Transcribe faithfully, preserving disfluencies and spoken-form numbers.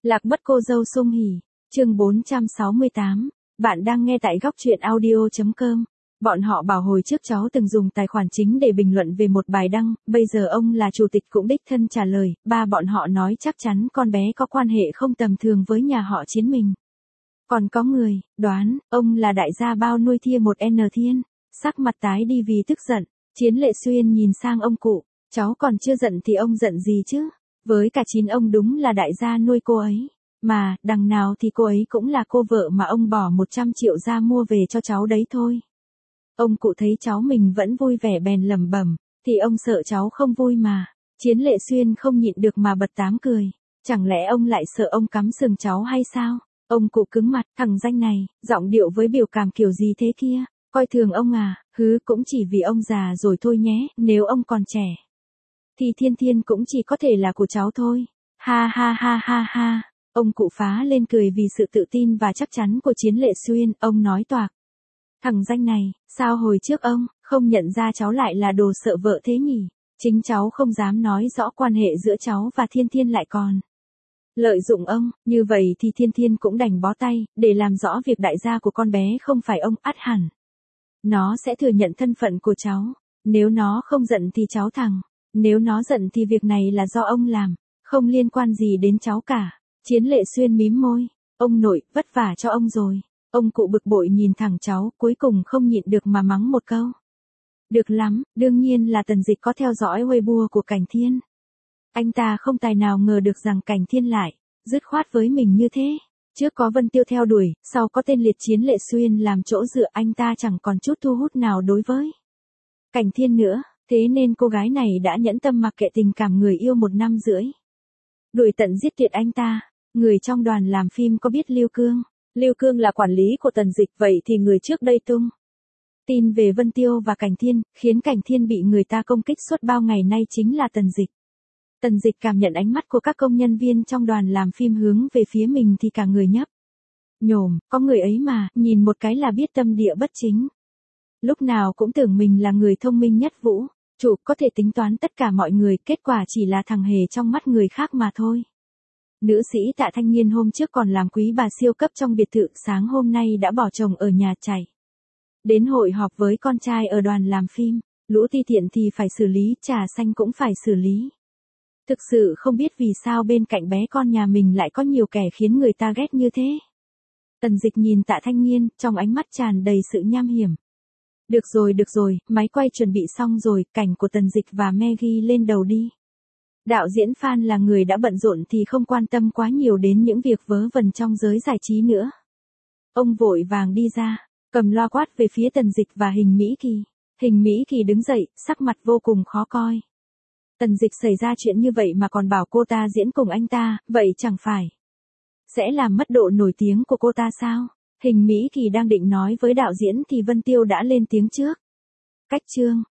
Lạc mất cô dâu Sung Hỉ, chương bốn trăm sáu mươi tám. Bạn đang nghe tại góc truyện audio chấm com. Bọn họ bảo hồi trước cháu từng dùng tài khoản chính để bình luận về một bài đăng, bây giờ ông là chủ tịch cũng đích thân trả lời, ba bọn họ nói chắc chắn con bé có quan hệ không tầm thường với nhà họ Chiến mình. Còn có người, đoán, ông là đại gia bao nuôi thia một N Thiên, sắc mặt tái đi vì tức giận, Chiến Lệ Xuyên nhìn sang ông cụ, cháu còn chưa giận thì ông giận gì chứ, với cả Chín ông đúng là đại gia nuôi cô ấy. Mà, đằng nào thì cô ấy cũng là cô vợ mà ông bỏ một trăm triệu ra mua về cho cháu đấy thôi. Ông cụ thấy cháu mình vẫn vui vẻ bèn lẩm bẩm, thì ông sợ cháu không vui mà. Chiến Lệ Xuyên không nhịn được mà bật tám cười. Chẳng lẽ ông lại sợ ông cắm sừng cháu hay sao? Ông cụ cứng mặt, thằng danh này, giọng điệu với biểu cảm kiểu gì thế kia? Coi thường ông à, hứ cũng chỉ vì ông già rồi thôi nhé, nếu ông còn trẻ. Thì Thiên Thiên cũng chỉ có thể là của cháu thôi. Ha ha ha ha ha. Ông cụ phá lên cười vì sự tự tin và chắc chắn của Chiến Lệ Xuyên, ông nói toạc. Thằng danh này, sao hồi trước ông, không nhận ra cháu lại là đồ sợ vợ thế nhỉ? Chính cháu không dám nói rõ quan hệ giữa cháu và Thiên Thiên lại còn lợi dụng ông, như vậy thì Thiên Thiên cũng đành bó tay, để làm rõ việc đại gia của con bé không phải ông, ắt hẳn. Nó sẽ thừa nhận thân phận của cháu, nếu nó không giận thì cháu thẳng, nếu nó giận thì việc này là do ông làm, không liên quan gì đến cháu cả. Chiến Lệ Xuyên mím môi, ông nội, vất vả cho ông rồi. Ông cụ bực bội nhìn thẳng cháu, cuối cùng không nhịn được mà mắng một câu. Được lắm, đương nhiên là Tần Dịch có theo dõi Weibo của Cảnh Thiên. Anh ta không tài nào ngờ được rằng Cảnh Thiên lại dứt khoát với mình như thế. Trước có Vân Tiêu theo đuổi, sau có tên liệt Chiến Lệ Xuyên làm chỗ dựa, anh ta chẳng còn chút thu hút nào đối với Cảnh Thiên nữa, thế nên cô gái này đã nhẫn tâm mặc kệ tình cảm người yêu một năm rưỡi. Đuổi tận giết tuyệt anh ta. Người trong đoàn làm phim có biết Lưu Cương? Lưu Cương là quản lý của Tần Dịch, vậy thì người trước đây tung tin về Vân Tiêu và Cảnh Thiên, khiến Cảnh Thiên bị người ta công kích suốt bao ngày nay chính là Tần Dịch. Tần Dịch cảm nhận ánh mắt của các công nhân viên trong đoàn làm phim hướng về phía mình thì cả người nhấp nhổm, có người ấy mà, nhìn một cái là biết tâm địa bất chính. Lúc nào cũng tưởng mình là người thông minh nhất vũ, chủ có thể tính toán tất cả mọi người, kết quả chỉ là thằng hề trong mắt người khác mà thôi. Nữ sĩ Tạ Thanh Nghiên hôm trước còn làm quý bà siêu cấp trong biệt thự, sáng hôm nay đã bỏ chồng ở nhà chạy đến hội họp với con trai ở đoàn làm phim. Lũ ti tiện thì phải xử lý, trà xanh cũng phải xử lý. Thực sự không biết vì sao bên cạnh bé con nhà mình lại có nhiều kẻ khiến người ta ghét như thế. Tần Dịch nhìn Tạ Thanh Nghiên, trong ánh mắt tràn đầy sự nham hiểm. Được rồi được rồi, máy quay chuẩn bị xong rồi, cảnh của Tần Dịch và Maggie lên đầu đi. Đạo diễn Phan là người đã bận rộn thì không quan tâm quá nhiều đến những việc vớ vẩn trong giới giải trí nữa. Ông vội vàng đi ra, cầm loa quát về phía Tần Dịch và Hình Mỹ Kỳ. Hình Mỹ Kỳ đứng dậy, sắc mặt vô cùng khó coi. Tần Dịch xảy ra chuyện như vậy mà còn bảo cô ta diễn cùng anh ta, vậy chẳng phải sẽ làm mất độ nổi tiếng của cô ta sao? Hình Mỹ Kỳ đang định nói với đạo diễn thì Vân Tiêu đã lên tiếng trước. Cách chương,